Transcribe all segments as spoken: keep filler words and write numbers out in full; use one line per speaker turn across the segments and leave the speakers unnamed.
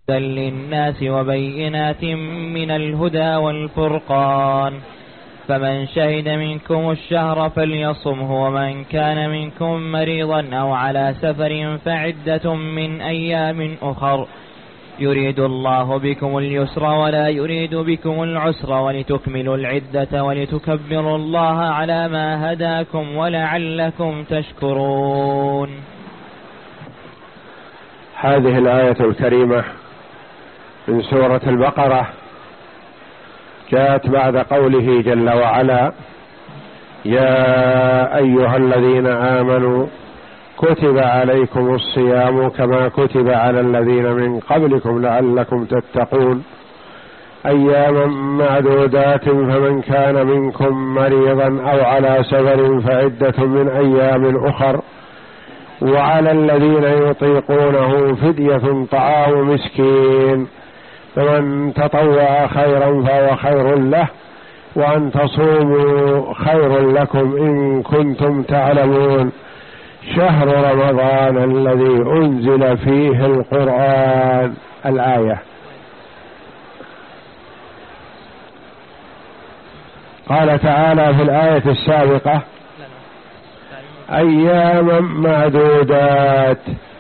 للناس وبينات من الهدى والفرقان، فمن شهد منكم الشهر فليصمه، ومن كان منكم مريضا أو على سفر فعدة من أيام أخر، يريد الله بكم اليسر ولا يريد بكم العسر، ولتكملوا العدة ولتكبروا الله على ما هداكم ولعلكم تشكرون.
هذه الآية الكريمة من سورة البقرة جاءت بعد قوله جل وعلا: يا أيها الذين آمنوا كتب عليكم الصيام كما كتب على الذين من قبلكم لعلكم تتقون، أياما معدودات، فمن كان منكم مريضا أو على سفر فعدة من أيام أخر، وعلى الذين يطيقونه فدية طعام مسكين، فمن تطوع خيرا فهو خير له، وأن تصوموا خير لكم إن كنتم تعلمون، شهر رمضان الذي أنزل فيه القرآن. الآية. قال تعالى في الآية السابقة: أياما معدودات،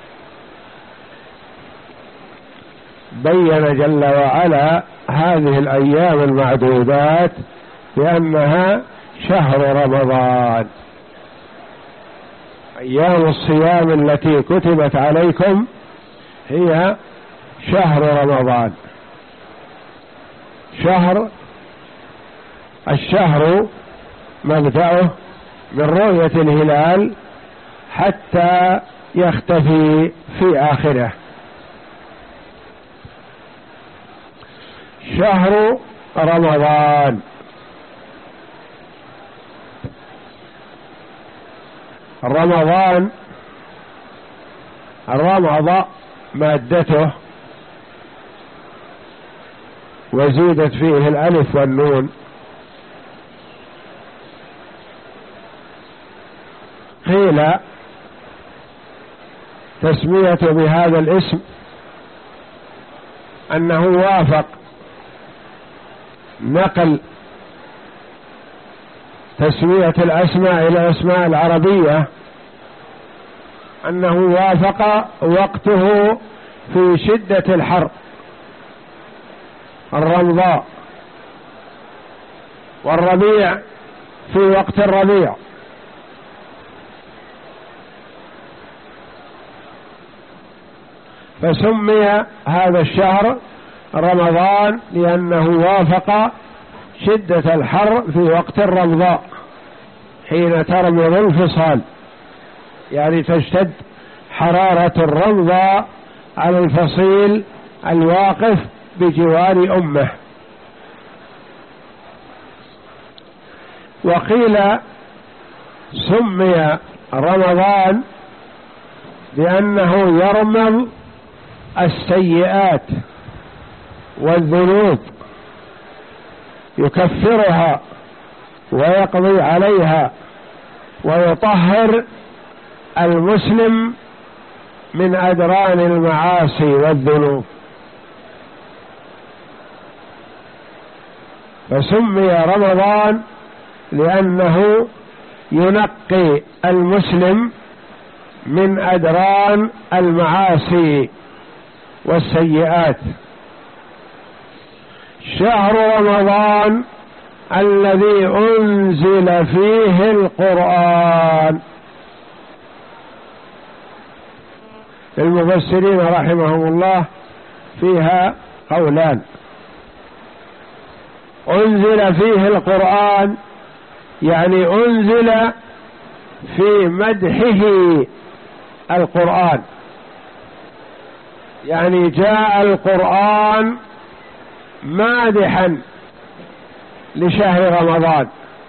بين جل وعلا هذه الأيام المعدودات بأنها شهر رمضان. أيام الصيام التي كتبت عليكم هي شهر رمضان. شهر الشهر مبدأه من رؤية الهلال حتى يختفي في آخره. شهر رمضان رمضان الرمض مادته وزيدت فيه الألف والنون، قيل تسمية بهذا الاسم أنه وافق نقل تسمية الأسماء إلى الأسماء العربية، أنه وافق وقته في شدة الحر، الرمضاء، والربيع في وقت الربيع، فسمي هذا الشهر رمضان لأنه وافق شدة الحر في وقت الرمضاء حين ترمض الفصال، يعني تشتد حرارة الرمضاء على الفصيل الواقف بجوار أمه. وقيل سمي رمضان لأنه يرمض السيئات والذنوب، يكفرها ويقضي عليها ويطهر المسلم من أدران المعاصي والذنوب، فسمي رمضان لأنه ينقي المسلم من أدران المعاصي والسيئات. شهر رمضان الذي أنزل فيه القرآن. المفسرين رحمهم الله فيها قولان: أنزل فيه القرآن يعني أنزل في مدحه القرآن، يعني جاء القرآن مادحا لشهر رمضان،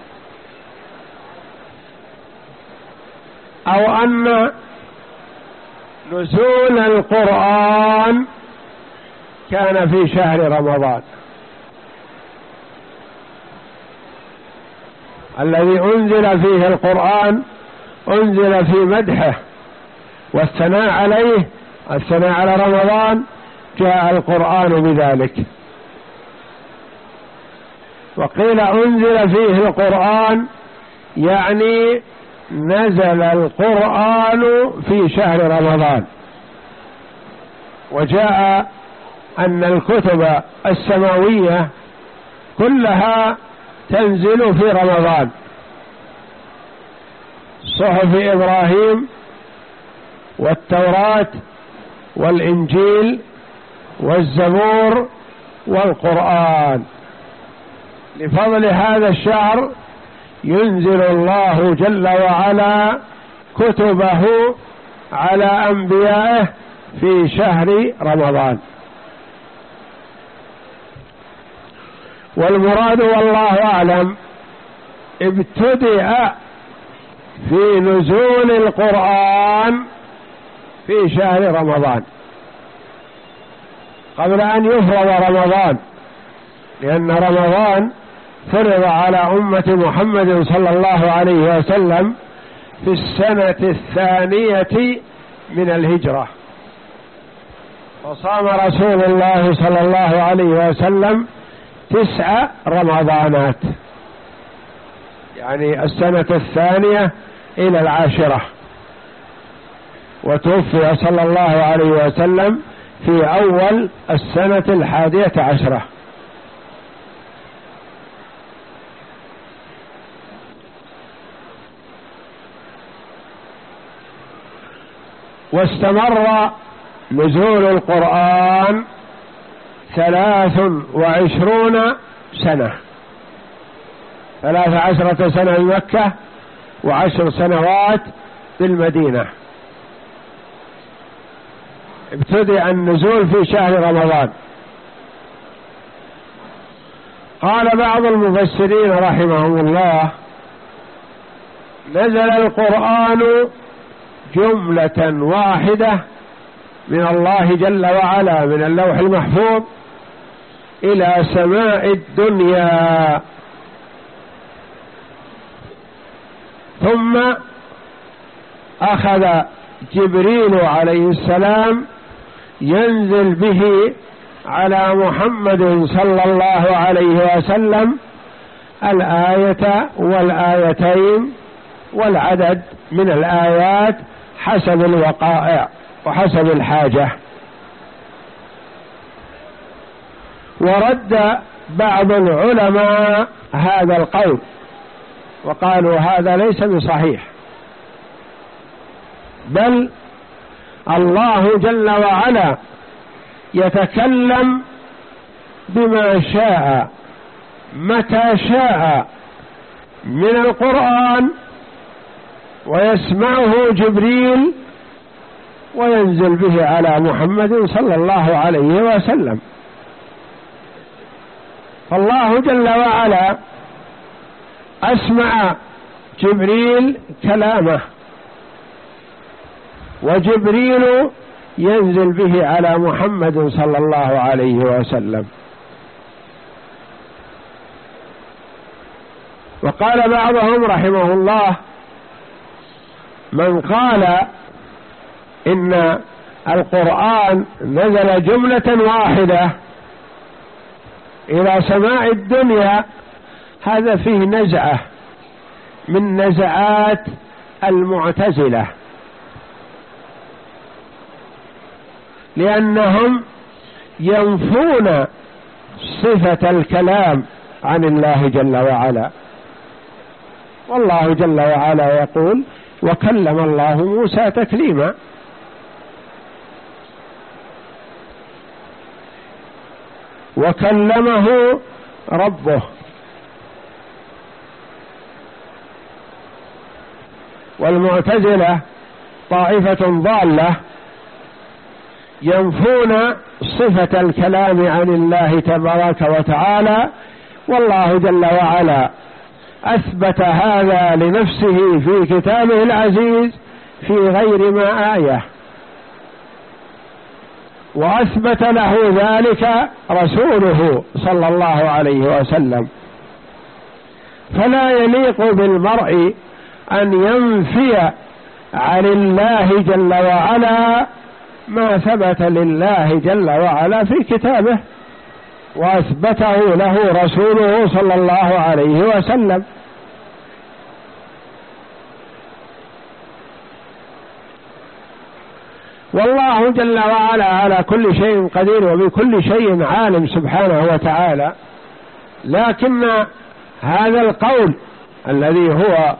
أو أن نزول القرآن كان في شهر رمضان الذي أنزل فيه القرآن، أنزل في مدحه والثناء عليه، الثناء على رمضان جاء القرآن بذلك. وقيل أنزل فيه القرآن يعني نزل القرآن في شهر رمضان. وجاء أن الكتب السماوية كلها تنزل في رمضان، صحف إبراهيم والتوراة والإنجيل والزبور والقرآن. لفضل هذا الشهر ينزل الله جل وعلا كتبه على أنبيائه في شهر رمضان. والمراد والله أعلم ابتدأ في نزول القرآن في شهر رمضان قبل أن يفرض رمضان، لأن رمضان فرض على أمة محمد صلى الله عليه وسلم في السنة الثانية من الهجرة، وصام رسول الله صلى الله عليه وسلم تسع رمضانات، يعني السنة الثانية إلى العاشرة، وتوفي صلى الله عليه وسلم في أول السنة الحادية عشرة. واستمر نزول القرآن ثلاث وعشرون سنة، ثلاث عشرة سنة بمكة وعشر سنوات بالمدينة. ابتدأ النزول في شهر رمضان. قال بعض المفسرين رحمهم الله: نزل القرآن جملة واحدة من الله جل وعلا من اللوح المحفوظ إلى سماء الدنيا، ثم أخذ جبريل عليه السلام ينزل به على محمد صلى الله عليه وسلم الآية والآيتين والعدد من الآيات حسب الوقائع وحسب الحاجة. ورد بعض العلماء هذا القول وقالوا هذا ليس بصحيح، بل الله جل وعلا يتكلم بما شاء متى شاء من القرآن، ويسمعه جبريل وينزل به على محمد صلى الله عليه وسلم. فالله جل وعلا أسمع جبريل كلامه، وجبريل ينزل به على محمد صلى الله عليه وسلم. وقال بعضهم رحمه الله: من قال إن القرآن نزل جملة واحدة إلى سماء الدنيا، هذا فيه نزعة من نزعات المعتزلة، لأنهم ينفون صفة الكلام عن الله جل وعلا. والله جل وعلا يقول: وكلم الله موسى تكليما. وكلمه ربه. والمعتزلة طائفة ضالة ينفون صفة الكلام عن الله تبارك وتعالى، والله جل وعلا أثبت هذا لنفسه في كتابه العزيز في غير ما آية، وأثبت له ذلك رسوله صلى الله عليه وسلم. فلا يليق بالمرء أن ينفي عن الله جل وعلا ما ثبت لله جل وعلا في كتابه وأثبته له رسوله صلى الله عليه وسلم. والله جل وعلا على كل شيء قدير وبكل شيء عالم سبحانه وتعالى، لكن هذا القول الذي هو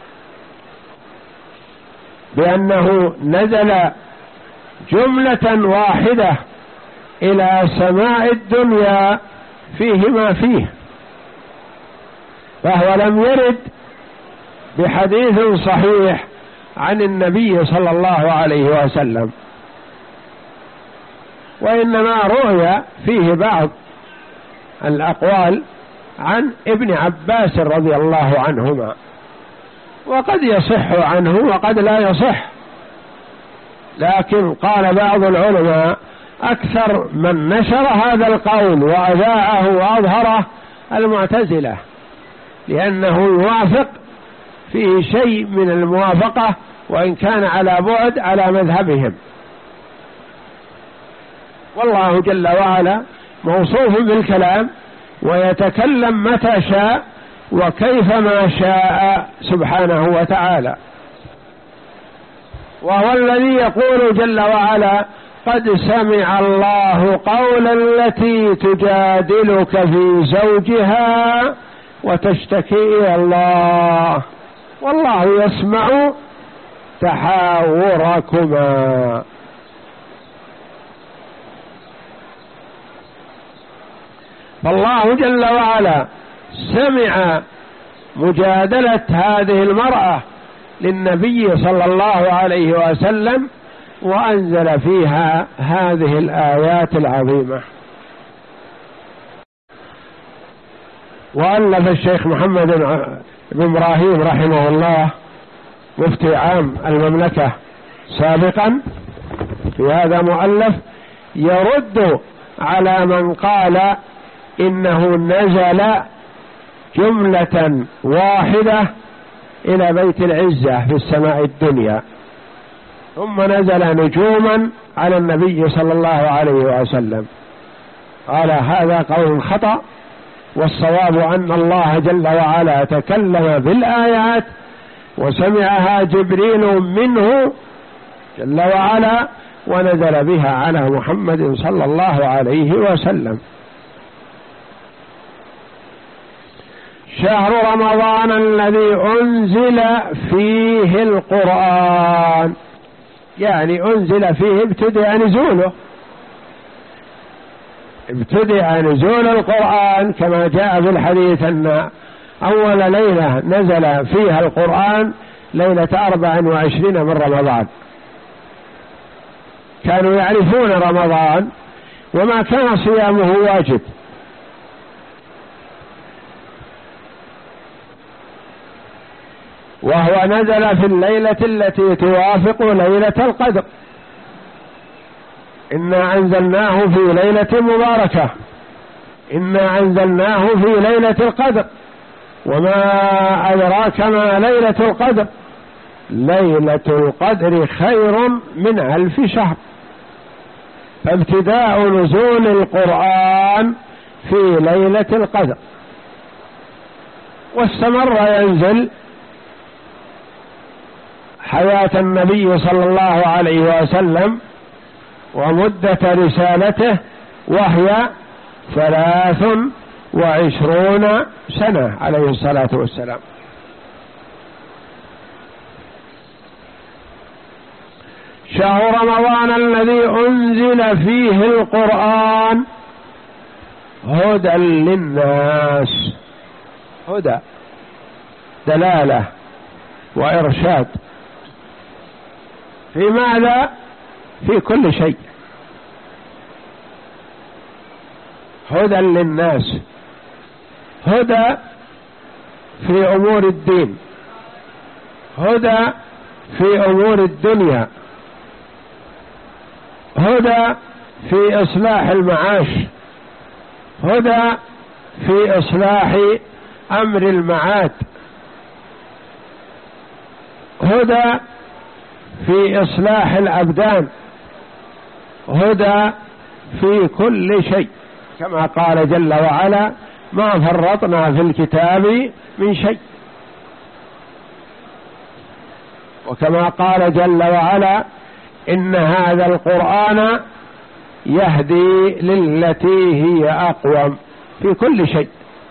بأنه نزل جملة واحدة إلى سماء الدنيا فيه ما فيه، فهو لم يرد بحديث صحيح عن النبي صلى الله عليه وسلم، وإنما رؤي فيه بعض الأقوال عن ابن عباس رضي الله عنهما، وقد يصح عنه وقد لا يصح، لكن قال بعض العلماء أكثر من نشر هذا القول وأذاعه وأظهره المعتزلة، لأنه يوافق فيه شيء من الموافقة وإن كان على بعد على مذهبهم. والله جل وعلا موصوف بالكلام ويتكلم متى شاء وكيفما شاء سبحانه وتعالى، وهو الذي يقول جل وعلا: قد سمع الله قول التي تجادلك في زوجها وتشتكي إلى الله والله يسمع تحاوركما. فالله جل وعلا سمع مجادلة هذه المرأة للنبي صلى الله عليه وسلم وأنزل فيها هذه الآيات العظيمة. وألف الشيخ محمد بن إبراهيم رحمه الله مفتي عام المملكة سابقا في هذا مؤلف يرد على من قال إنه نزل جملة واحدة إلى بيت العزة في السماء الدنيا ثم نزل نجوما على النبي صلى الله عليه وسلم. قال هذا قول خطأ، والصواب أن الله جل وعلا تكلم بالآيات وسمعها جبريل منه جل وعلا ونزل بها على محمد صلى الله عليه وسلم. شهر رمضان الذي أنزل فيه القرآن، يعني أنزل فيه ابتدأ نزوله، ابتدأ نزول القرآن كما جاء في الحديث أن أول ليلة نزل فيها القرآن ليلة أربع وعشرين من رمضان. كانوا يعرفون رمضان وما كان صيامه واجب، وهو نزل في الليلة التي توافق ليلة القدر. إنا أنزلناه في ليلة مباركة، إنا أنزلناه في ليلة القدر، وما أدراك ما ليلة القدر، ليلة القدر خير من ألف شهر. فابتداء نزول القرآن في ليلة القدر، واستمر ينزل حياة النبي صلى الله عليه وسلم ومدة رسالته وهي ثلاث وعشرون سنة عليه الصلاة والسلام. شهر رمضان الذي أنزل فيه القرآن هدى للناس، هدى دلالة وإرشاد في ماذا؟ في كل شيء. هدى للناس، هدى في أمور الدين، هدى في أمور الدنيا، هدى في إصلاح المعاش، هدى في إصلاح أمر المعاد، هدى في إصلاح الأبدان، هدى في كل شيء، كما قال جل وعلا: ما فرطنا في الكتاب من شيء. وكما قال جل وعلا: إن هذا القرآن يهدي للتي هي أقوم، في كل شيء.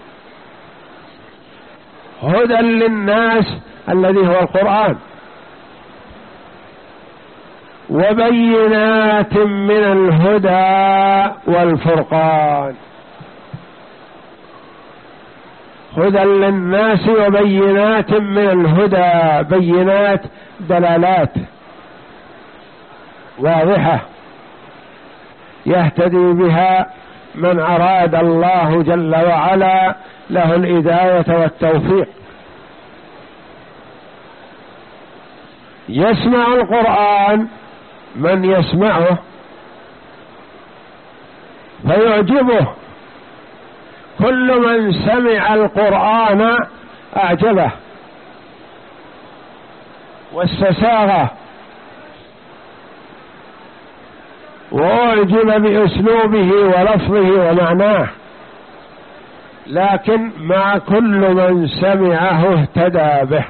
هدى للناس الذي هو القرآن، وبينات من الهدى والفرقان. هدى للناس وبينات من الهدى، بينات دلالات واضحة يهتدي بها من أراد الله جل وعلا له الهداية والتوفيق. يسمع القرآن من يسمعه فيعجبه، كل من سمع القرآن أعجبه واستساغه وأعجب بأسلوبه ولفظه ومعناه، لكن مع كل من سمعه اهتدى به.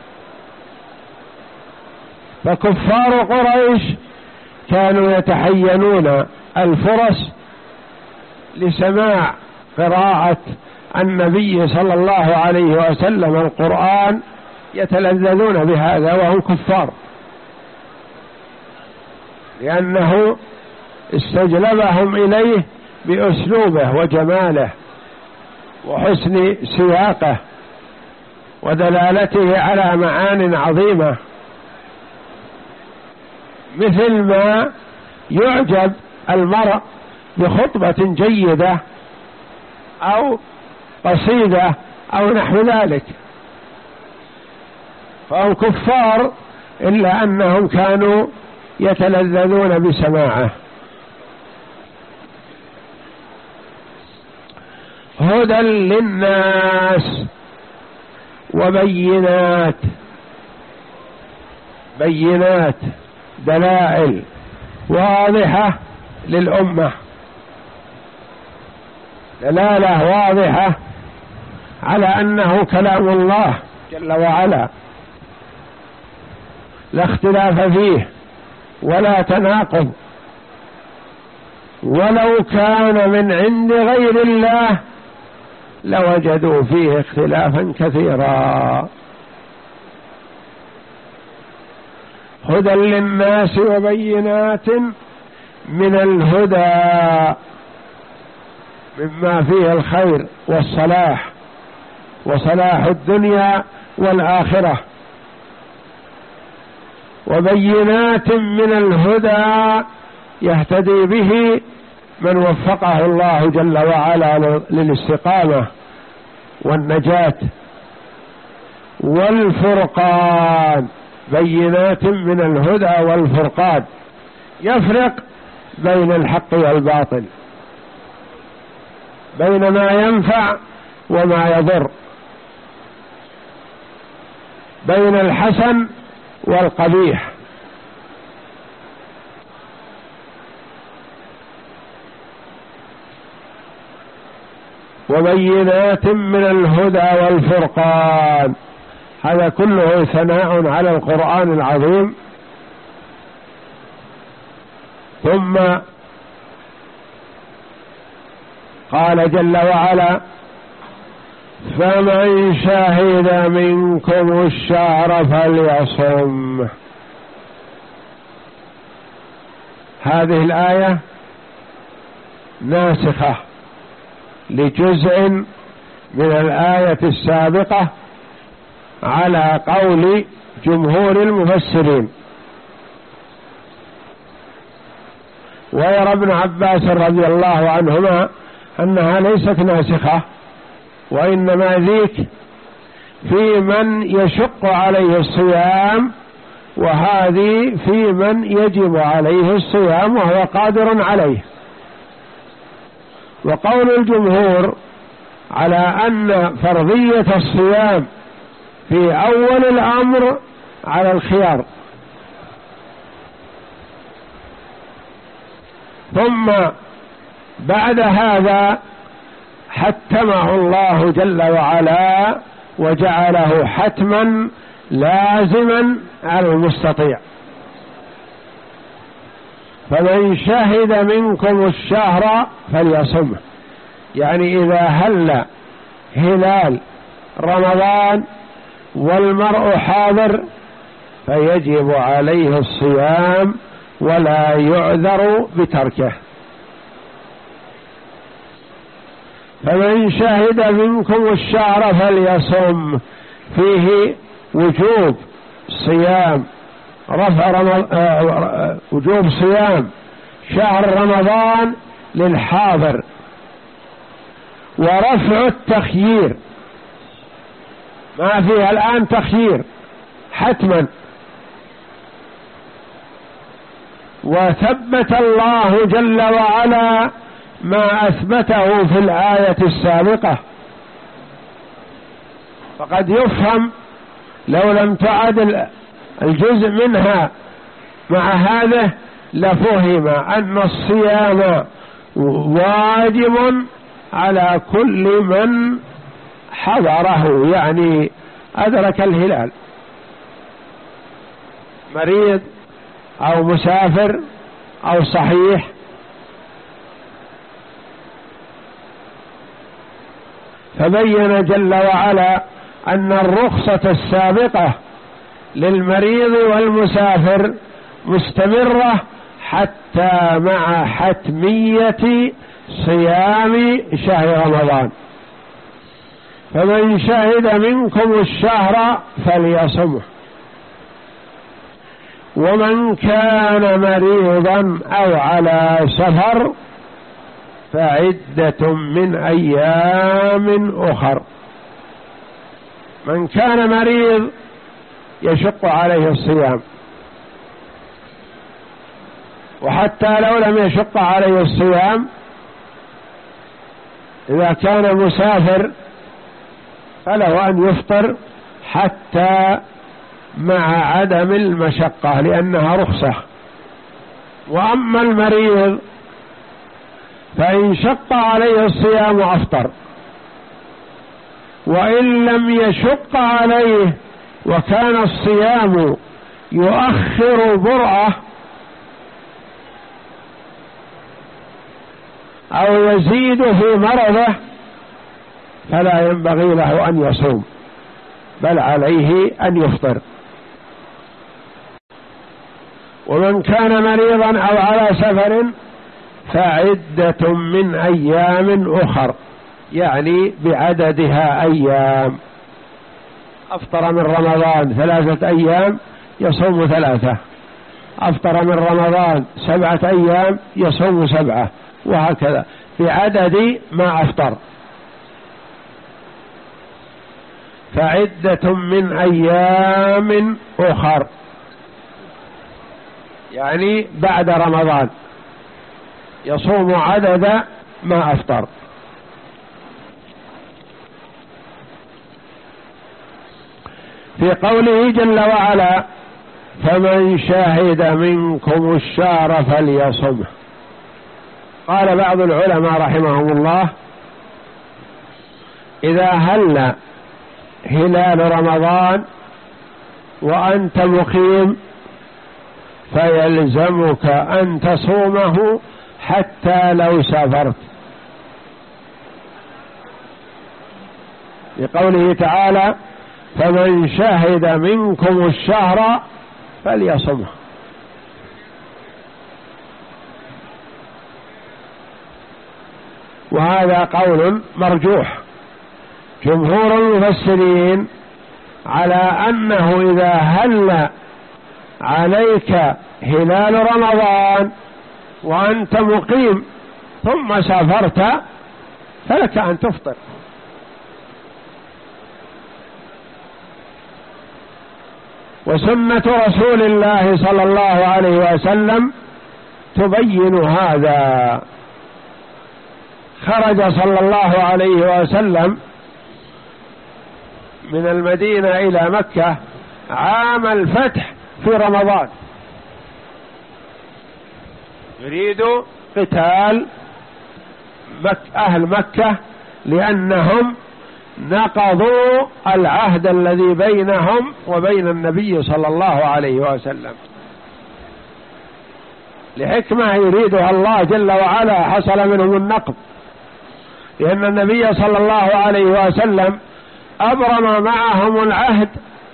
فكفار قريش كانوا يتحينون الفرص لسماع قراءة النبي صلى الله عليه وسلم القرآن، يتلذذون بهذا وهم كفار، لأنه استجلبهم إليه بأسلوبه وجماله وحسن سياقه ودلالته على معان عظيمة، مثل ما يعجب المرء بخطبة جيدة أو قصيدة أو نحو ذلك. فهم كفار إلا أنهم كانوا يتلذذون بسماعه. هدى للناس وبينات، بينات دلائل واضحة للأمة، دلالة واضحة على أنه كلام الله جل وعلا، لا اختلاف فيه ولا تناقض، ولو كان من عند غير الله لوجدوا فيه اختلافا كثيرا. هدى للناس وبينات من الهدى، مما فيه الخير والصلاح وصلاح الدنيا والآخرة، وبينات من الهدى يهتدي به من وفقه الله جل وعلا للاستقامة والنجاة. والفرقان، بينات من الهدى والفرقان، يفرق بين الحق والباطل، بين ما ينفع وما يضر، بين الحسن والقبيح. وبينات من الهدى والفرقان، هذا كله ثناء على القرآن العظيم. ثم قال جل وعلا: فمن شهد منكم الشهر فليصم. هذه الآية ناسخة لجزء من الآية السابقة على قول جمهور المفسرين. ويرى ابن عباس رضي الله عنهما أنها ليست ناسخة، وإنما ذيك في من يشق عليه الصيام، وهذه في من يجب عليه الصيام وهو قادر عليه. وقول الجمهور على أن فرضية الصيام في أول الأمر على الخيار، ثم بعد هذا حتمه الله جل وعلا وجعله حتما لازما على المستطيع. فمن شهد منكم الشهر فليصمه، يعني إذا هل هلال رمضان والمرء حاضر فيجب عليه الصيام ولا يعذر بتركه. فمن شهد منكم الشهر فليصم، فيه وجوب صيام رفع رمض... آه... وجوب صيام شهر رمضان للحاضر، ورفع التخيير، ما فيها الآن تخيير حتما. وثبت الله جل وعلا ما أثبته في الآية السابقة، فقد يفهم لو لم تعد الجزء منها مع هذا لفهم أن الصيام واجب على كل من حضره، يعني أدرك الهلال، مريض أو مسافر أو صحيح. فبين جل وعلا أن الرخصة السابقة للمريض والمسافر مستمرة حتى مع حتمية صيام شهر رمضان. فمن شهد منكم الشهر فليصمه، ومن كان مريضا أو على سفر فعدة من أيام أخر. من كان مريض يشق عليه الصيام، وحتى لو لم يشق عليه الصيام إذا كان مسافر فله أن يفطر حتى مع عدم المشقة لأنها رخصة. وأما المريض فإن شق عليه الصيام أفطر، وإن لم يشق عليه وكان الصيام يؤخر برأة أو يزيد في مرضه فلا ينبغي له أن يصوم، بل عليه أن يفطر. ومن كان مريضا أو على سفر فعدة من أيام أخر، يعني بعددها أيام. أفطر من رمضان ثلاثة أيام يصوم ثلاثة، أفطر من رمضان سبعة أيام يصوم سبعة، وهكذا بعدد ما أفطر. فعدة من أيام أخر، يعني بعد رمضان يصوم عدد ما أفطر. في قوله جل وعلا فمن شهد منكم الشهر فليصمه، قال بعض العلماء رحمهم الله إذا هل هلال رمضان وأنت مقيم فيلزمك أن تصومه حتى لو سافرت، لقوله تعالى فمن شهد منكم الشهر فليصمه. وهذا قول مرجوح، جمهور المفسرين على أنه إذا هل عليك هلال رمضان وأنت مقيم ثم سافرت فلك أن تفطر. وسنة رسول الله صلى الله عليه وسلم تبين هذا. خرج صلى الله عليه وسلم من المدينة إلى مكة عام الفتح في رمضان، يريد قتال مك أهل مكة، لأنهم نقضوا العهد الذي بينهم وبين النبي صلى الله عليه وسلم لحكمة يريدها الله جل وعلا، حصل منهم النقض، لأن النبي صلى الله عليه وسلم أبرم معهم العهد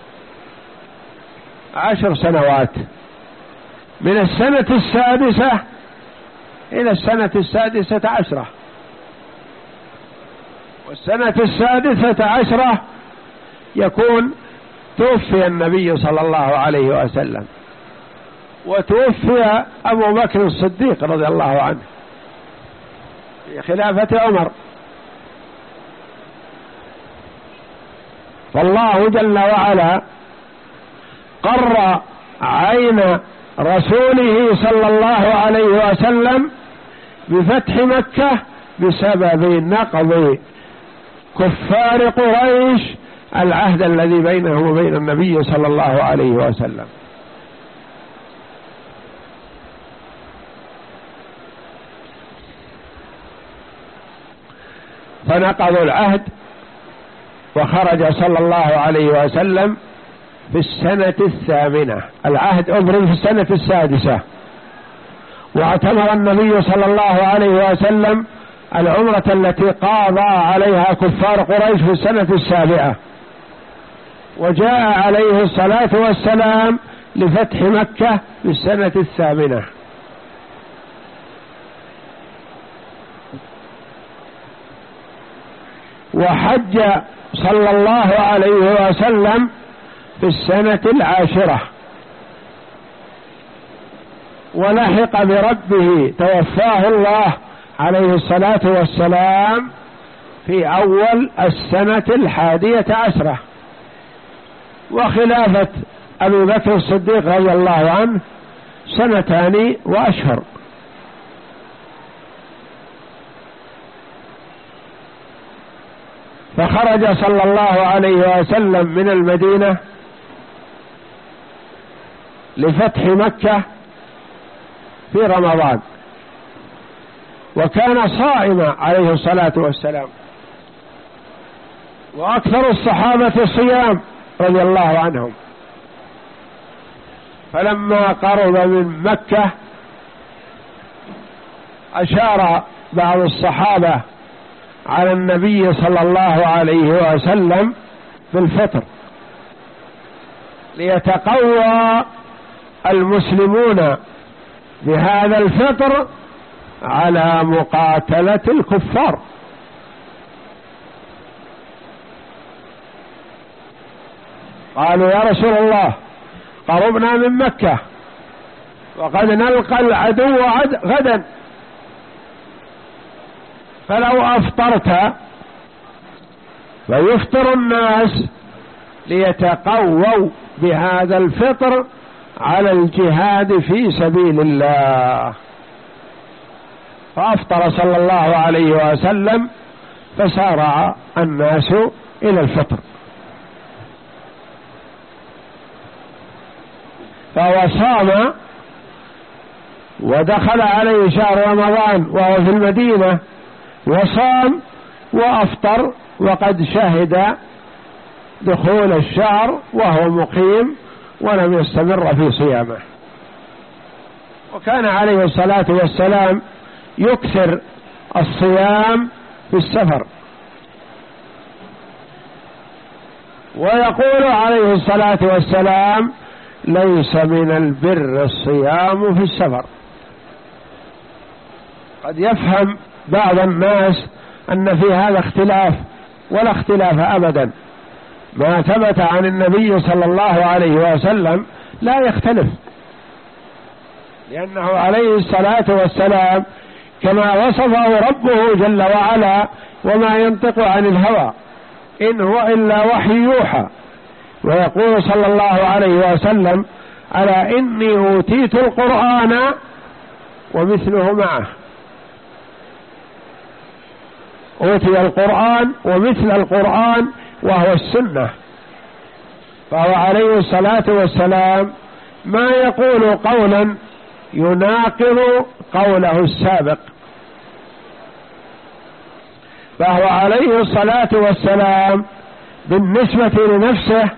عشر سنوات، من السنة السادسة إلى السنة السادسة عشرة، والسنة السادسة عشرة يكون توفي النبي صلى الله عليه وسلم، وتوفي أبو بكر الصديق رضي الله عنه في خلافة عمر. فالله جل وعلا قر عين رسوله صلى الله عليه وسلم بفتح مكة بسبب نقض كفار قريش العهد الذي بينه وبين النبي صلى الله عليه وسلم. فنقضوا العهد، وخرج صلى الله عليه وسلم في السنة الثامنة، العهد أبرم في السنة السادسة، واعتمر النبي صلى الله عليه وسلم العمرة التي قاضى عليها كفار قريش في السنة السابعة، وجاء عليه الصلاة والسلام لفتح مكة في السنة الثامنة. وحج صلى الله عليه وسلم في السنة العاشرة، ولحق بربه، توفاه الله عليه الصلاة والسلام في أول السنة الحادية عشرة، وخلافة أبي بكر الصديق رضي الله عنه سنتان وأشهر. فخرج صلى الله عليه وسلم من المدينة لفتح مكة في رمضان، وكان صائما عليه الصلاة والسلام، وأكثر الصحابة صيام رضي الله عنهم. فلما قرب من مكة أشار بعض الصحابة على النبي صلى الله عليه وسلم بالفطر ليتقوى المسلمون بهذا الفطر على مقاتلة الكفار. قالوا يا رسول الله قربنا من مكة وقد نلقى العدو غدا، فلو أفطرت فيفطر الناس ليتقووا بهذا الفطر على الجهاد في سبيل الله. فأفطر صلى الله عليه وسلم، فسارع الناس إلى الفطر، فهو صام ودخل عليه شهر رمضان وهو في المدينة، وصام وأفطر وقد شهد دخول الشهر وهو مقيم ولم يستمر في صيامه. وكان عليه الصلاة والسلام يكثر الصيام في السفر، ويقول عليه الصلاة والسلام ليس من البر الصيام في السفر. قد يفهم بعض الناس أن في هذا اختلاف، ولا اختلاف أبدا، ما ثبت عن النبي صلى الله عليه وسلم لا يختلف، لأنه عليه الصلاة والسلام كما وصفه ربه جل وعلا وما ينطق عن الهوى إن هو إلا وحي يوحى. ويقول صلى الله عليه وسلم ألا إني أوتيت القرآن ومثله معه، أوتي القرآن ومثل القرآن وهو السنة. فهو عليه الصلاة والسلام ما يقول قولا يناقض قوله السابق. فهو عليه الصلاة والسلام بالنسبة لنفسه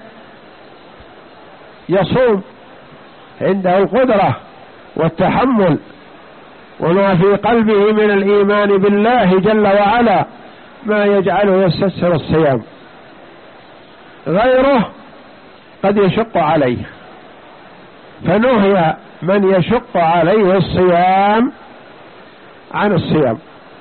يصوم، عنده القدرة والتحمل وما في قلبه من الإيمان بالله جل وعلا ما يجعله يستسهل الصيام، غيره قد يشق عليه، فنهي من يشق عليه الصيام عن الصيام.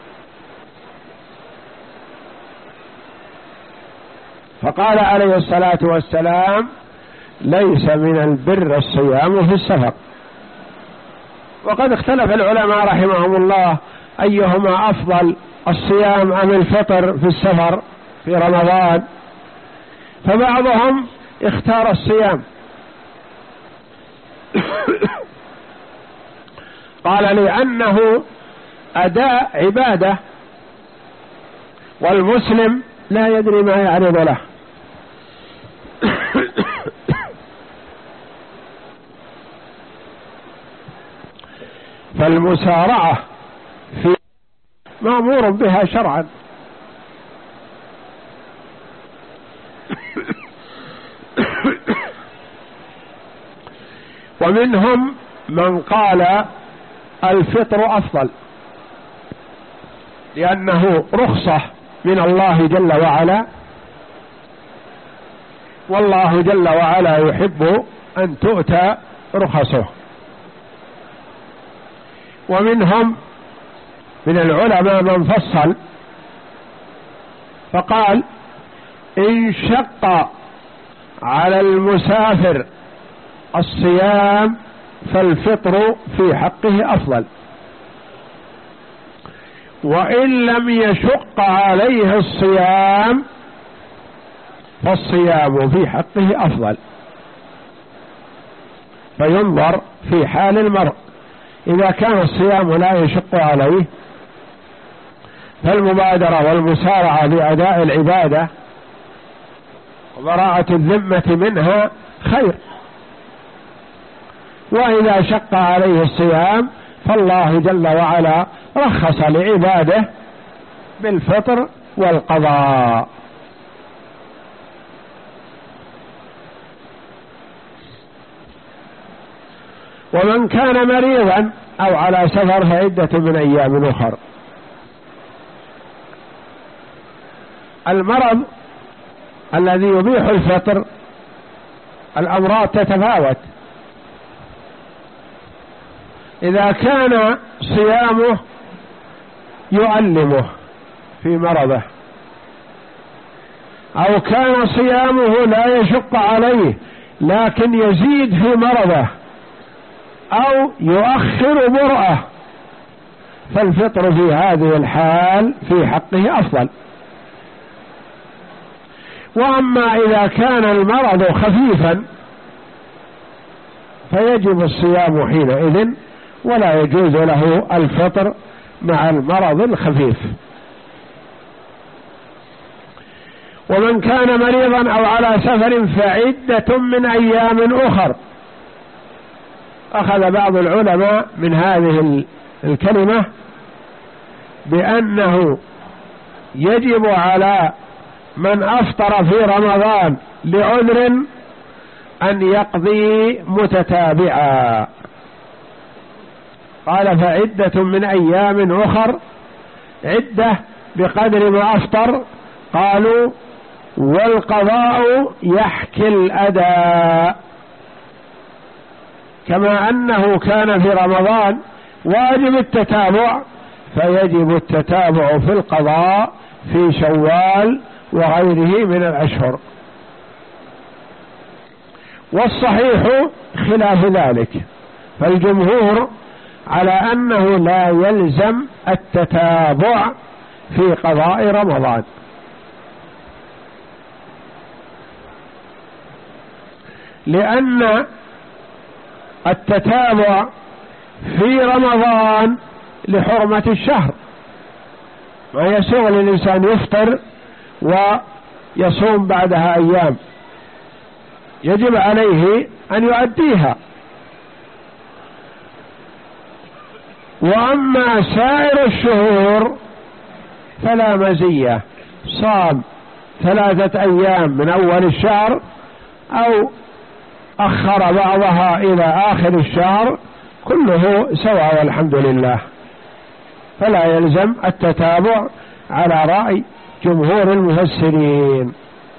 فقال عليه الصلاة والسلام: ليس من البر الصيام في السفر. وقد اختلف العلماء رحمهم الله أيهما أفضل، الصيام أم الفطر في السفر في رمضان، فبعضهم اختار الصيام قال لأنه أداء عبادة، والمسلم لا يدري ما يعرض له. فالمسارعة في مأمور بها شرعا. ومنهم من قال الفطر أفضل لأنه رخصة من الله جل وعلا، والله جل وعلا يحب أن تؤتى رخصه. ومنهم من العلماء من فصل فقال: إن شق على المسافر الصيام فالفطر في حقه أفضل، وإن لم يشق عليه الصيام فالصيام في حقه أفضل. فينظر في حال المرء، إذا كان الصيام لا يشق عليه فالمبادرة والمسارعة لأداء العبادة وبراءة الذمة منها خير، وإذا شق عليه الصيام فالله جل وعلا رخص لعباده بالفطر والقضاء. ومن كان مريضا أو على سفر فعدة من أيام أخر. المرض الذي يبيح الفطر الأمراض تتفاوت، إذا كان صيامه يؤلمه في مرضه، أو كان صيامه لا يشق عليه لكن يزيد في مرضه أو يؤخر برأه، فالفطر في هذه الحال في حقه أفضل. وأما إذا كان المرض خفيفا فيجب الصيام حينئذ، ولا يجوز له الفطر مع المرض الخفيف. ومن كان مريضا أو على سفر فعدة من أيام أخر. أخذ بعض العلماء من هذه الكلمة بأنه يجب على من أفطر في رمضان لعذر أن يقضي متتابعا. قال: فعدة من أيام أخر، عدة بقدر ما أفطر. قالوا: والقضاء يحكي الأداء، كما أنه كان في رمضان واجب التتابع فيجب التتابع في القضاء في شوال وغيره من الأشهر. والصحيح خلاف ذلك، فالجمهور على أنه لا يلزم التتابع في قضاء رمضان، لأن التتابع في رمضان لحرمة الشهر، ما يسوغ للإنسان يفطر ويصوم بعدها أيام، يجب عليه أن يؤديها. وأما سائر الشهور فلا مزية، صام ثلاثة أيام من أول الشهر أو أخر بعضها إلى آخر الشهر كله سواء والحمد لله، فلا يلزم التتابع على رأي جمهور المفسرين.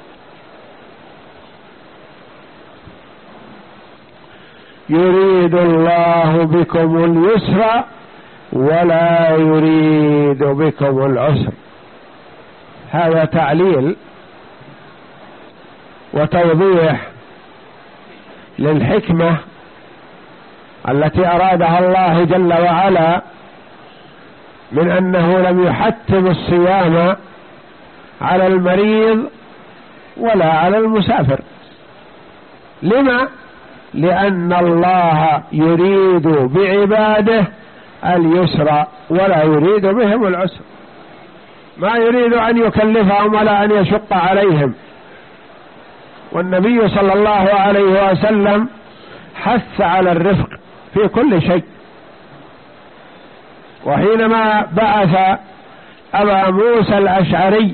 يريد الله بكم اليسر ولا يريد بكم العسر. هذا تعليل وتوضيح للحكمة التي أرادها الله جل وعلا من أنه لم يحتم الصيام على المريض ولا على المسافر. لما؟ لأن الله يريد بعباده اليسر ولا يريد بهم العسر، ما يريد أن يكلفهم ولا أن يشق عليهم. والنبي صلى الله عليه وسلم حث على الرفق في كل شيء. وحينما بعث أبا موسى الأشعري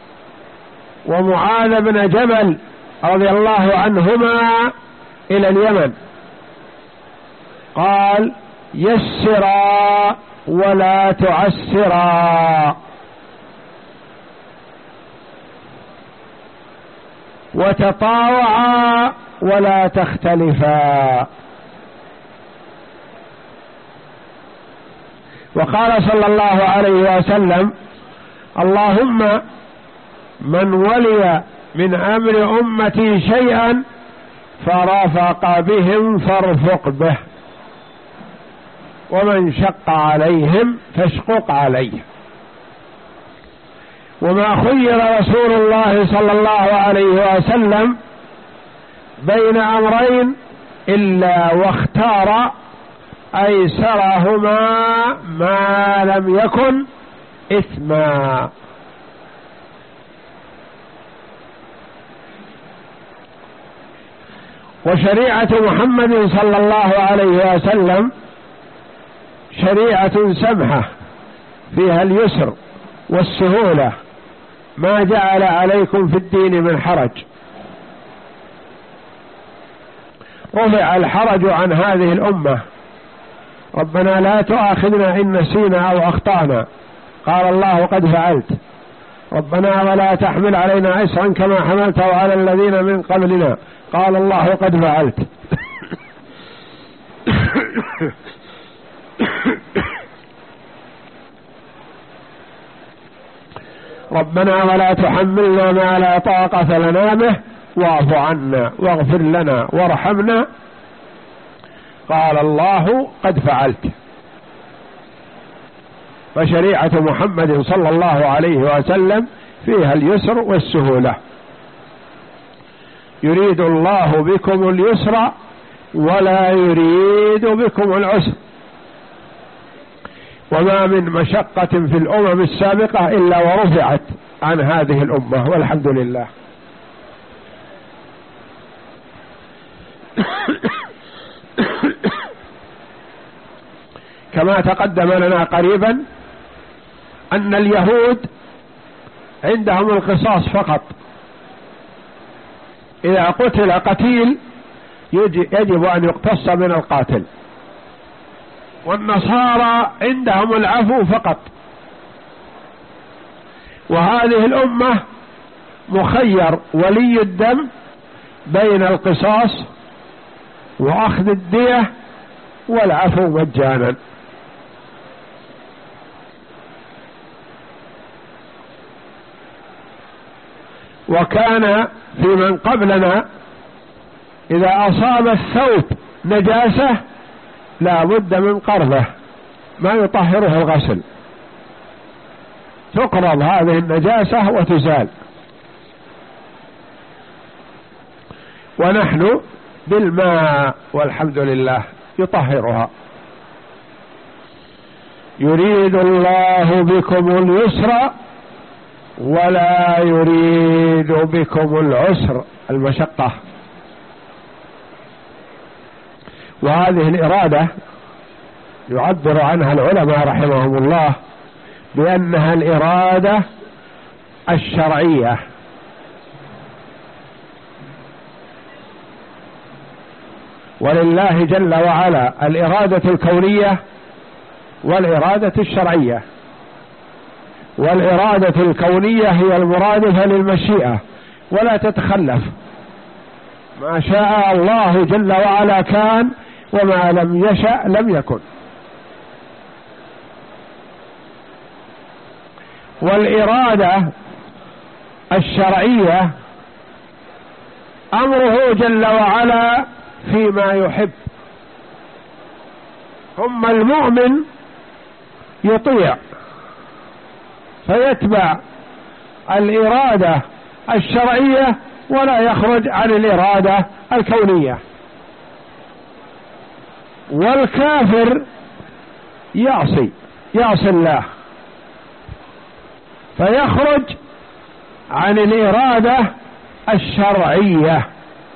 ومعاذ بن جبل رضي الله عنهما إلى اليمن قال: يسرا ولا تعسرا، وتطاوعا ولا تختلفا. وقال صلى الله عليه وسلم: اللهم من ولي من أمر أمتي شيئا فرافق بهم فارفق به، ومن شق عليهم فاشقق عليه. وما خير رسول الله صلى الله عليه وسلم بين أمرين إلا واختار أيسرهما ما لم يكن إثما. وشريعة محمد صلى الله عليه وسلم شريعة سمحة فيها اليسر والسهولة، ما جعل عليكم في الدين من حرج. رفع الحرج عن هذه الأمة. ربنا لا تؤاخذنا إن نسينا أو أخطأنا، قال الله قد فعلت. ربنا ولا تحمل علينا إصرا كما حملته على الذين من قبلنا، قال الله قد فعلت. ربنا ولا تحملنا ما لا طاقة لنا به واعف عنا واغفر لنا وارحمنا، قال الله قد فعلت. فشريعة محمد صلى الله عليه وسلم فيها اليسر والسهولة. يريد الله بكم اليسر ولا يريد بكم العسر. وما من مشقة في الأمم السابقة إلا ورفعت عن هذه الأمة، والحمد لله. كما تقدم لنا قريبا أن اليهود عندهم القصاص فقط، إذا قتل قتيل يجب أن يقتص من القاتل. والنصارى عندهم العفو فقط. وهذه الأمة مخير ولي الدم بين القصاص وأخذ الدية والعفو مجانا. وكان في من قبلنا إذا أصاب الثوب نجاسة لا بد من قرضه، ما يطهره الغسل، تقرض هذه النجاسة وتزال. ونحن بالماء والحمد لله يطهرها. يريد الله بكم اليسر ولا يريد بكم العسر، المشقة. وهذه الإرادة يعبر عنها العلماء رحمهم الله بأنها الإرادة الشرعية، ولله جل وعلا الإرادة الكونية والإرادة الشرعية. والإرادة الكونية هي المرادفة للمشيئة ولا تتخلف، ما شاء الله جل وعلا كان وما لم يشأ لم يكن. والإرادة الشرعية أمره جل وعلا فيما يحب، ثم المؤمن يطيع فيتبع الإرادة الشرعية ولا يخرج عن الإرادة الكونية. والكافر يعصي يعصي الله فيخرج عن الإرادة الشرعية،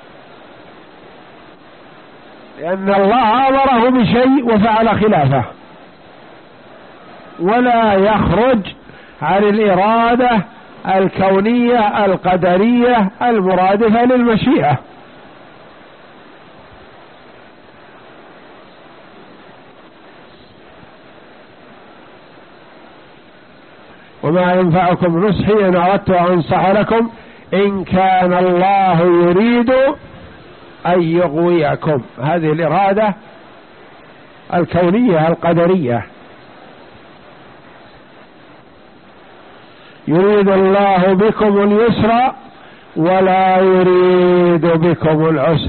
لأن الله أمره بشيء وفعل خلافه، ولا يخرج عن الإرادة الكونية القدرية المرادفة للمشيئة. وما ينفعكم نصحي إن أردت أن أنصح لكم إن كان الله يريد أن يغويكم. هذه الإرادة الكونية القدرية. يريد الله بكم اليسر ولا يريد بكم العسر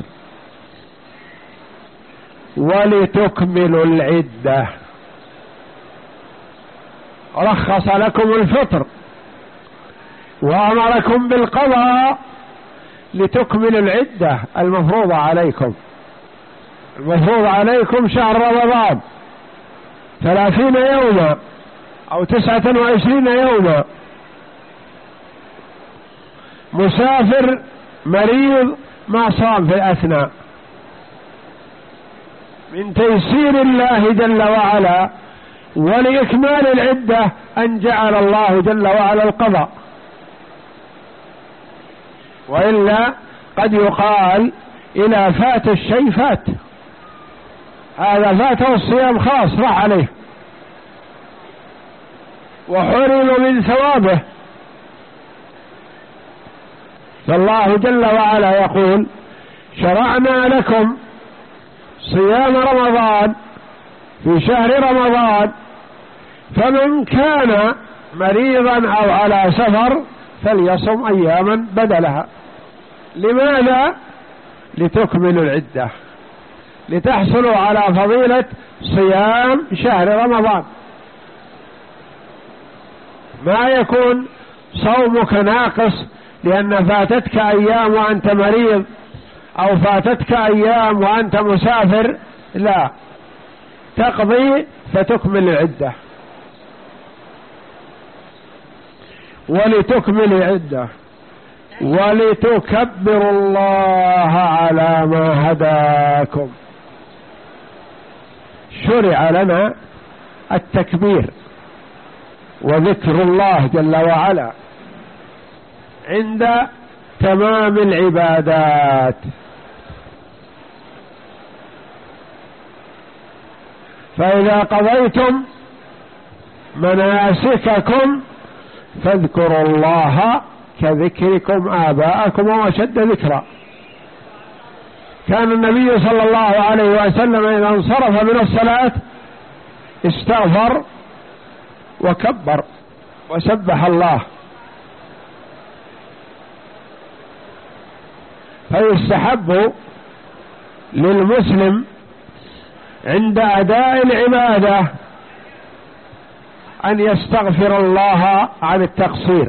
ولتكملوا العدة. رخص لكم الفطر وأمركم بالقضاء لتكملوا العدة المفروضة عليكم. المفروض عليكم شهر رمضان ثلاثين يوما أو تسعة وعشرين يوما. مسافر مريض ما صام في الأثناء. من تيسير الله جل وعلا ولإكمال العدة أن جعل الله جل وعلا القضاء، وإلا قد يقال إذا فات الشيء فات، هذا فاته الصيام خاص راح عليه وحرم من ثوابه. فالله جل وعلا يقول شرعنا لكم صيام رمضان في شهر رمضان، فمن كان مريضا أو على سفر فليصم أياما بدلها. لماذا؟ لتكملوا العدة، لتحصلوا على فضيلة صيام شهر رمضان. ما يكون صومك ناقص لأن فاتتك أيام وأنت مريض أو فاتتك أيام وأنت مسافر، لا، تقضي فتكمل العدة. ولتكمل العدة ولتكبروا الله على ما هداكم. شرع لنا التكبير وذكر الله جل وعلا عند تمام العبادات. فإذا قضيتم مناسككم فاذكروا الله كذكركم آباءكم وأشد ذكرا. كان النبي صلى الله عليه وسلم إذا انصرف من الصلاة استغفر وكبر وسبح الله. فيستحب للمسلم عند أداء العبادة أن يستغفر الله عن التقصير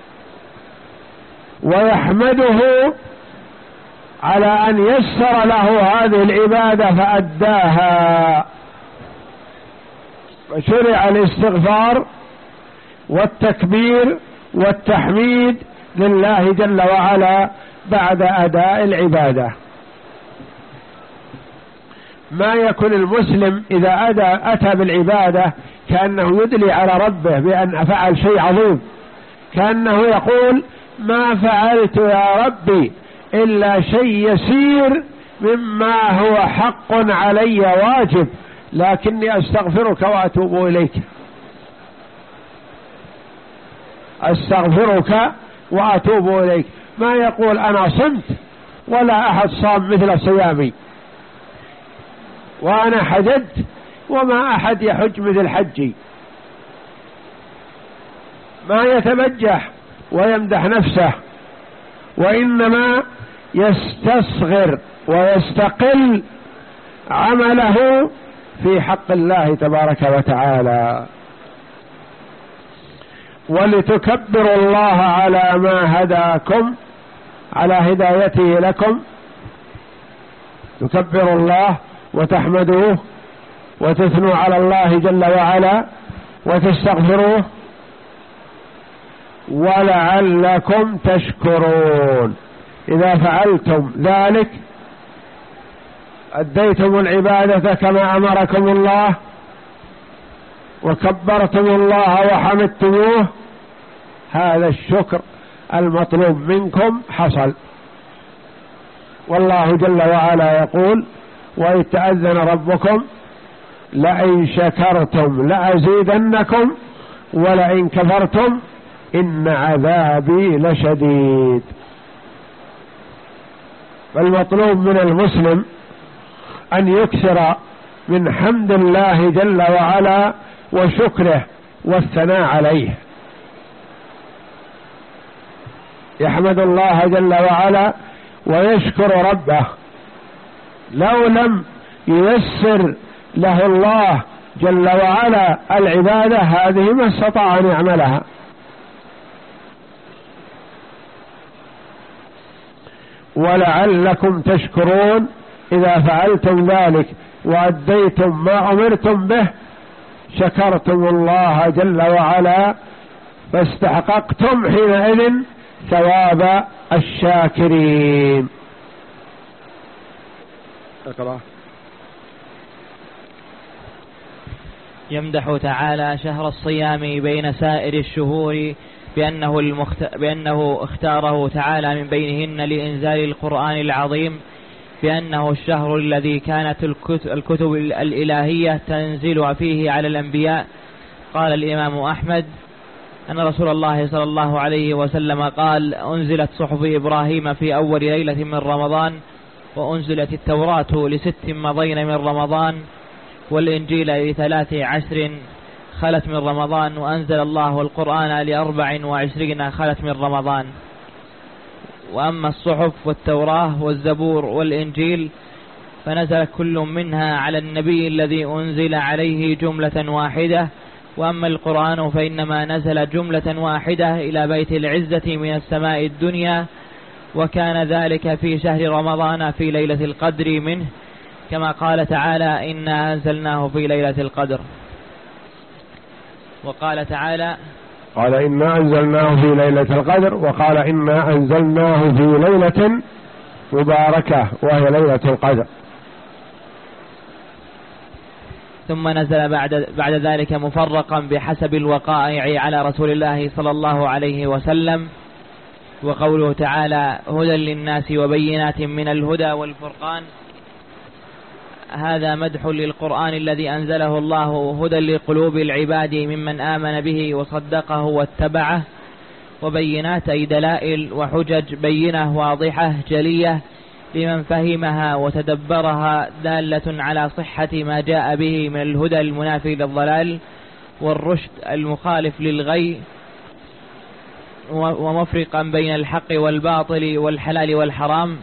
ويحمده على أن يسر له هذه العبادة فأداها. وشرع الاستغفار والتكبير والتحميد لله جل وعلا بعد أداء العبادة. ما يكون المسلم إذا أتى بالعبادة كأنه يدلي على ربه بأن فعل شيء عظيم، كأنه يقول ما فعلت يا ربي إلا شيء يسير مما هو حق علي واجب، لكني أستغفرك وأتوب إليك، أستغفرك وأتوب إليك. ما يقول أنا صمت ولا أحد صام مثل صيامي، وأنا حججت وما أحد يحج مثل حجي. ما يتبجح ويمدح نفسه، وإنما يستصغر ويستقل عمله في حق الله تبارك وتعالى. ولتكبروا الله على ما هداكم، على هدايته لكم، تكبروا الله وتحمدوه وتثنوا على الله جل وعلا وتستغفروه، ولعلكم تشكرون. إذا فعلتم ذلك أديتم العبادة كما أمركم الله وكبرتم الله وحمدتموه، هذا الشكر المطلوب منكم حصل. والله جل وعلا يقول وإذ تأذن ربكم لئن شكرتم لأزيدنكم ولئن كفرتم إن عذابي لشديد. فالمطلوب من المسلم أن يكثر من حمد الله جل وعلا وشكره والثناء عليه، يحمد الله جل وعلا ويشكر ربه. لو لم ييسر له الله جل وعلا العبادة هذه ما استطاع أن يعملها. ولعلكم تشكرون، إذا فعلتم ذلك وأديتم ما أمرتم به شكرتم الله جل وعلا، فاستحققتم حينئذ ثواب الشاكرين. اقرأ.
يمدح تعالى شهر الصيام بين سائر الشهور بأنه, المخت... بأنه اختاره تعالى من بينهن لإنزال القرآن العظيم، بأنه الشهر الذي كانت الكتب الإلهية تنزل فيه على الأنبياء. قال الإمام أحمد أن رسول الله صلى الله عليه وسلم قال: أنزلت صحف إبراهيم في أول ليلة من رمضان، وأنزلت التوراة لست مضين من رمضان، والإنجيل لثلاث عشر خلت من رمضان، وأنزل الله القرآن لأربع وعشرين خلت من رمضان. وأما الصحف والتوراة والزبور والإنجيل فنزل كل منها على النبي الذي أنزل عليه جملة واحدة، وأما القرآن فإنما نزل جملة واحدة إلى بيت العزة من السماء الدنيا، وكان ذلك في شهر رمضان في ليلة القدر منه، كما قال تعالى: إنا أنزلناه في ليلة القدر. وقال تعالى:
قال إنا أنزلناه في ليلة القدر، وقال إنا أنزلناه في ليلة مباركة وهي ليلة القدر.
ثم نزل بعد, بعد ذلك مفرقا بحسب الوقائع على رسول الله صلى الله عليه وسلم. وقوله تعالى: هدى للناس وبينات من الهدى والفرقان، هذا مدح للقرآن الذي أنزله الله هدى لقلوب العباد ممن آمن به وصدقه واتبعه، وبينات أي دلائل وحجج بينة واضحة جلية لمن فهمها وتدبرها، دالة على صحة ما جاء به من الهدى المنافي للضلال والرشد المخالف للغي، ومفرقا بين الحق والباطل والحلال والحرام.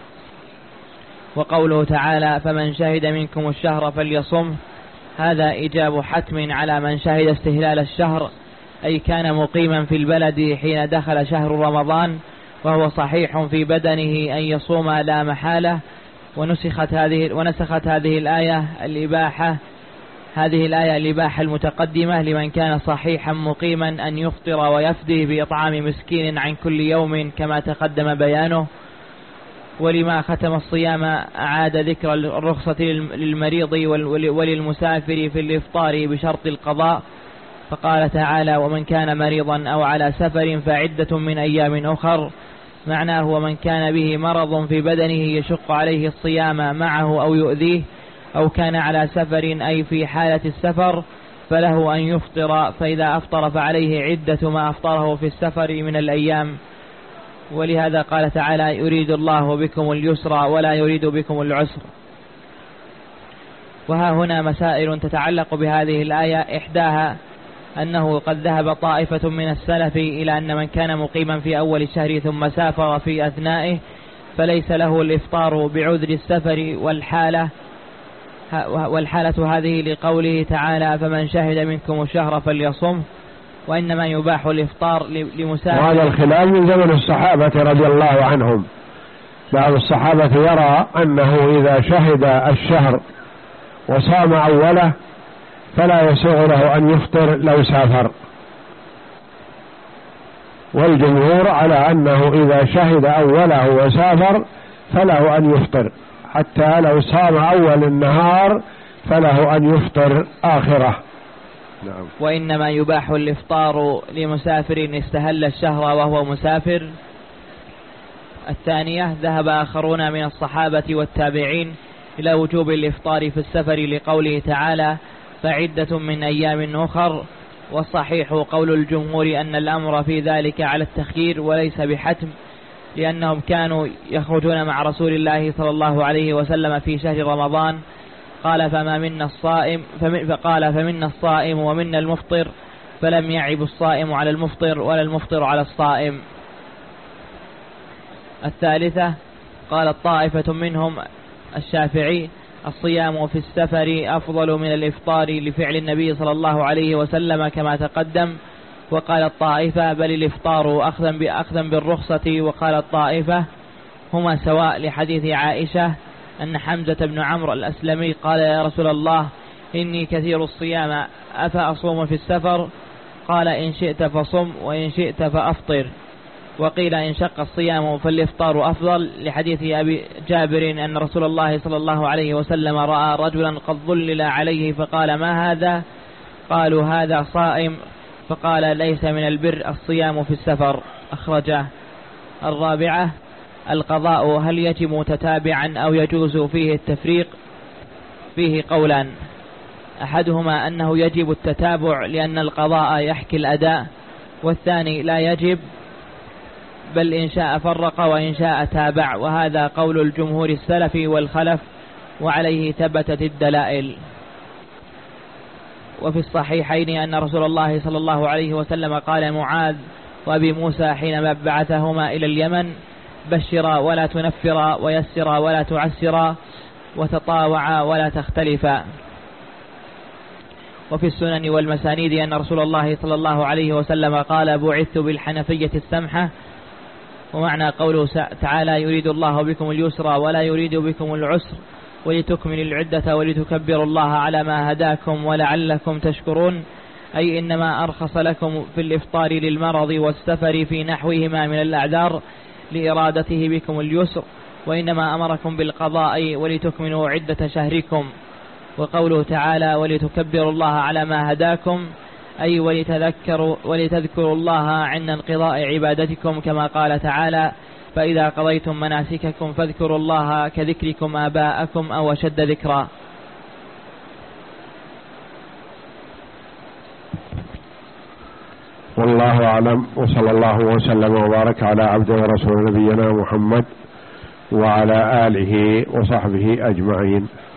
وقوله تعالى: فمن شهد منكم الشهر فليصمه، هذا إيجاب حتم على من شهد استهلال الشهر، أي كان مقيما في البلد حين دخل شهر رمضان وهو صحيح في بدنه أن يصوم لا محالة. ونسخت هذه ونسخت هذه الآية الإباحة هذه الآية الإباحة المتقدمة لمن كان صحيحا مقيما أن يفطر ويفدي بإطعام مسكين عن كل يوم كما تقدم بيانه. ولما ختم الصيام أعاد ذكر الرخصة للمريض وللمسافر في الإفطار بشرط القضاء، فقال تعالى: ومن كان مريضا أو على سفر فعدة من أيام أخر. معناه: ومن كان به مرض في بدنه يشق عليه الصيام معه أو يؤذيه، أو كان على سفر أي في حالة السفر، فله أن يفطر، فإذا أفطر فعليه عدة ما أفطره في السفر من الأيام. ولهذا قال تعالى: يريد الله بكم اليسر ولا يريد بكم العسر. وها هنا مسائل تتعلق بهذه الآية، إحداها أنه قد ذهب طائفة من السلف إلى أن من كان مقيما في أول الشهر ثم سافر في أثنائه فليس له الإفطار بعذر السفر والحالة والحالة هذه لقوله تعالى: فمن شهد منكم الشهر فليصم، وإنما يباح الإفطار لمسافر.
وهذا الخلاف من زمن الصحابة رضي الله عنهم. بعض الصحابة يرى أنه إذا شهد الشهر وصام أوله فلا يسوغ له أن يفطر لو سافر، والجمهور على أنه إذا شهد أوله وسافر فله أن يفطر، حتى لو صام أول النهار فله أن يفطر آخره.
نعم. وإنما يباح الإفطار لمسافر استهل الشهر وهو مسافر. الثانية: ذهب آخرون من الصحابة والتابعين إلى وجوب الإفطار في السفر لقوله تعالى: فعدة من أيام أخر. والصحيح قول الجمهور أن الأمر في ذلك على التخيير وليس بحتم، لأنهم كانوا يخرجون مع رسول الله صلى الله عليه وسلم في شهر رمضان، قال: فما منا الصائم فقال فمنا الصائم ومنا المفطر، فلم يعب الصائم على المفطر ولا المفطر على الصائم. الثالثة: قال الطائفة منهم الشافعي: الصيام في السفر أفضل من الإفطار لفعل النبي صلى الله عليه وسلم كما تقدم. وقال الطائفة: بل الإفطار أخذا بالرخصة. وقال الطائفة: هما سواء لحديث عائشة أن حمزة بن عمرو الأسلمي قال: يا رسول الله، إني كثير الصيام أفأصوم في السفر؟ قال: إن شئت فصم وإن شئت فأفطر. وقيل: إن شق الصيام فالإفطار أفضل لحديث أبي جابر أن رسول الله صلى الله عليه وسلم رأى رجلا قد ظلل عليه فقال: ما هذا؟ قالوا: هذا صائم. فقال: ليس من البر الصيام في السفر، أخرجه. الرابعة: القضاء هل يجب متتابعا أو يجوز فيه التفريق؟ فيه قولان: أحدهما أنه يجب التتابع لأن القضاء يحكي الأداء، والثاني لا يجب، بل إن شاء فرق وإن شاء تابع، وهذا قول الجمهور السلف والخلف، وعليه ثبتت الدلائل. وفي الصحيحين أن رسول الله صلى الله عليه وسلم قال معاذ وأبي موسى حينما بعثهما إلى اليمن: بشرا ولا تنفرا، ويسرا ولا تعسرا، وتطاوعا ولا تختلفا. وفي السنن والمسانيد أن رسول الله صلى الله عليه وسلم قال: بعثت بالحنفية السمحة. ومعنى قوله تعالى: يريد الله بكم اليسر ولا يريد بكم العسر ولتكملوا العدة ولتكبروا الله على ما هداكم ولعلكم تشكرون، أي إنما أرخص لكم في الإفطار للمرض والسفر في نحوهما من الأعذار لإرادته بكم اليسر، وإنما أمركم بالقضاء ولتكملوا عدة شهركم. وقوله تعالى: ولتكبروا الله على ما هداكم، أي ولتذكروا ولتذكروا الله عند انقضاء عبادتكم، كما قال تعالى: فإذا قضيتم مناسككم فاذكروا الله كذكركم آباءكم أو أشد ذكرا.
والله أعلم، وصلى الله وسلم وبارك على عبده ورسول نبينا محمد وعلى آله وصحبه أجمعين.